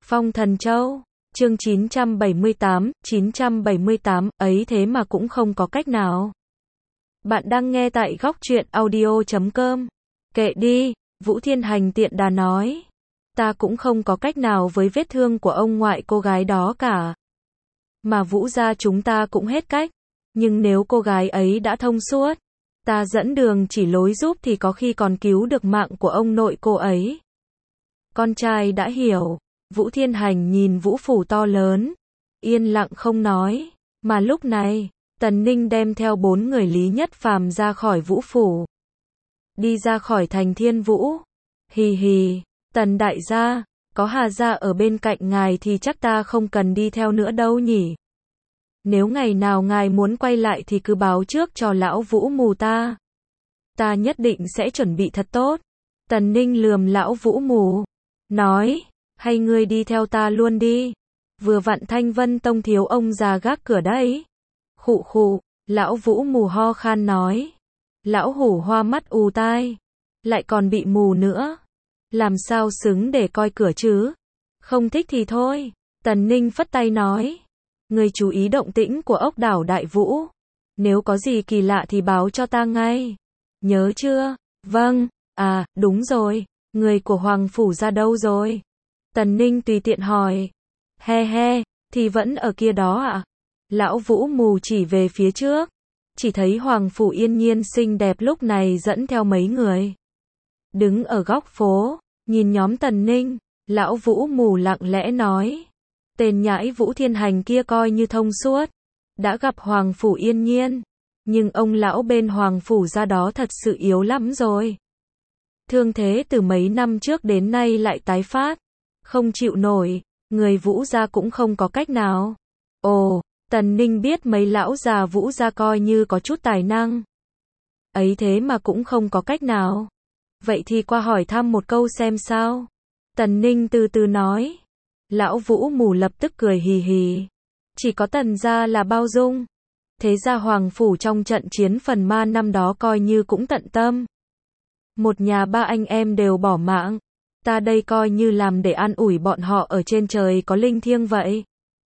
Phong Thần Châu, chương 978, ấy thế mà cũng không có cách nào. Bạn đang nghe tại góc truyện audio.com. Kệ đi, Vũ Thiên Hành tiện đà nói. Ta cũng không có cách nào với vết thương của ông ngoại cô gái đó cả. Mà Vũ gia chúng ta cũng hết cách. Nhưng nếu cô gái ấy đã thông suốt, ta dẫn đường chỉ lối giúp thì có khi còn cứu được mạng của ông nội cô ấy. Con trai đã hiểu. Vũ Thiên Hành nhìn Vũ phủ to lớn, yên lặng không nói. Mà lúc này, Tần Ninh đem theo 4 người Lý Nhất Phàm ra khỏi Vũ phủ. Đi ra khỏi thành Thiên Vũ. Hì hì, Tần đại gia, có Hà gia ở bên cạnh ngài thì chắc ta không cần đi theo nữa đâu nhỉ. Nếu ngày nào ngài muốn quay lại thì cứ báo trước cho lão Vũ Mù ta. Ta nhất định sẽ chuẩn bị thật tốt. Tần Ninh lườm lão Vũ Mù, nói, hay ngươi đi theo ta luôn đi. Vừa vặn Thanh Vân Tông thiếu ông già gác cửa đấy. Khụ khụ, lão Vũ Mù ho khan nói. Lão hủ hoa mắt ù tai, lại còn bị mù nữa. Làm sao xứng để coi cửa chứ? Không thích thì thôi. Tần Ninh phất tay nói. Ngươi chú ý động tĩnh của ốc đảo Đại Vũ. Nếu có gì kỳ lạ thì báo cho ta ngay. Nhớ chưa? Vâng. À, đúng rồi. Người của Hoàng Phủ ra đâu rồi? Tần Ninh tùy tiện hỏi. He he, thì vẫn ở kia đó ạ. Lão Vũ Mù chỉ về phía trước. Chỉ thấy Hoàng Phủ Yên Nhiên xinh đẹp lúc này dẫn theo mấy người. Đứng ở góc phố, nhìn nhóm Tần Ninh, lão Vũ Mù lặng lẽ nói. Tên nhãi Vũ Thiên Hành kia coi như thông suốt. Đã gặp Hoàng Phủ Yên Nhiên. Nhưng ông lão bên Hoàng Phủ ra đó thật sự yếu lắm rồi. Thương thế từ mấy năm trước đến nay lại tái phát. Không chịu nổi, người Vũ gia cũng không có cách nào. Ồ, Tần Ninh biết mấy lão già Vũ gia coi như có chút tài năng. Ấy thế mà cũng không có cách nào. Vậy thì qua hỏi thăm một câu xem sao. Tần Ninh từ từ nói. Lão Vũ Mù lập tức cười hì hì. Chỉ có Tần gia là bao dung. Thế ra Hoàng Phủ trong trận chiến Phần Ma năm đó coi như cũng tận tâm. Một nhà ba anh em đều bỏ mạng. Ta đây coi như làm để an ủi bọn họ ở trên trời có linh thiêng vậy.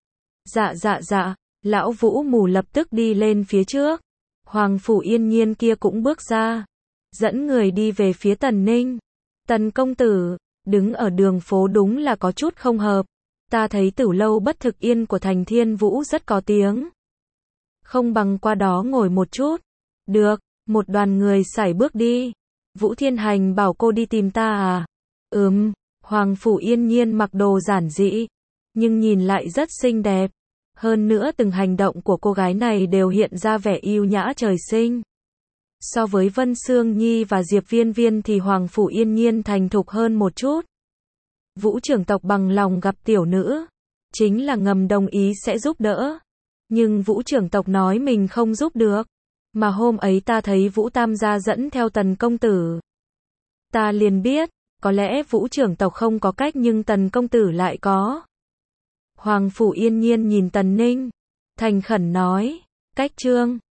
Dạ, lão Vũ Mù lập tức đi lên phía trước. Hoàng Phủ Yên Nhiên kia cũng bước ra. Dẫn người đi về phía Tần Ninh. Tần công tử, đứng ở đường phố đúng là có chút không hợp. Ta thấy Tử lâu bất thực yên của thành Thiên Vũ rất có tiếng. Không bằng qua đó ngồi một chút. Được, một đoàn người sải bước đi. Vũ Thiên Hành bảo cô đi tìm ta à? Hoàng Phủ Yên Nhiên mặc đồ giản dị, nhưng nhìn lại rất xinh đẹp. Hơn nữa từng hành động của cô gái này đều hiện ra vẻ yêu nhã trời sinh. So với Vân Sương Nhi và Diệp Viên Viên thì Hoàng Phủ Yên Nhiên thành thục hơn một chút. Vũ trưởng tộc bằng lòng gặp tiểu nữ, chính là ngầm đồng ý sẽ giúp đỡ. Nhưng Vũ trưởng tộc nói mình không giúp được. Mà hôm ấy ta thấy Vũ Tam gia dẫn theo Tần công tử. Ta liền biết, có lẽ Vũ trưởng tộc không có cách nhưng Tần công tử lại có. Hoàng Phủ Yên Nhiên nhìn Tần Ninh, thành khẩn nói, cách trương,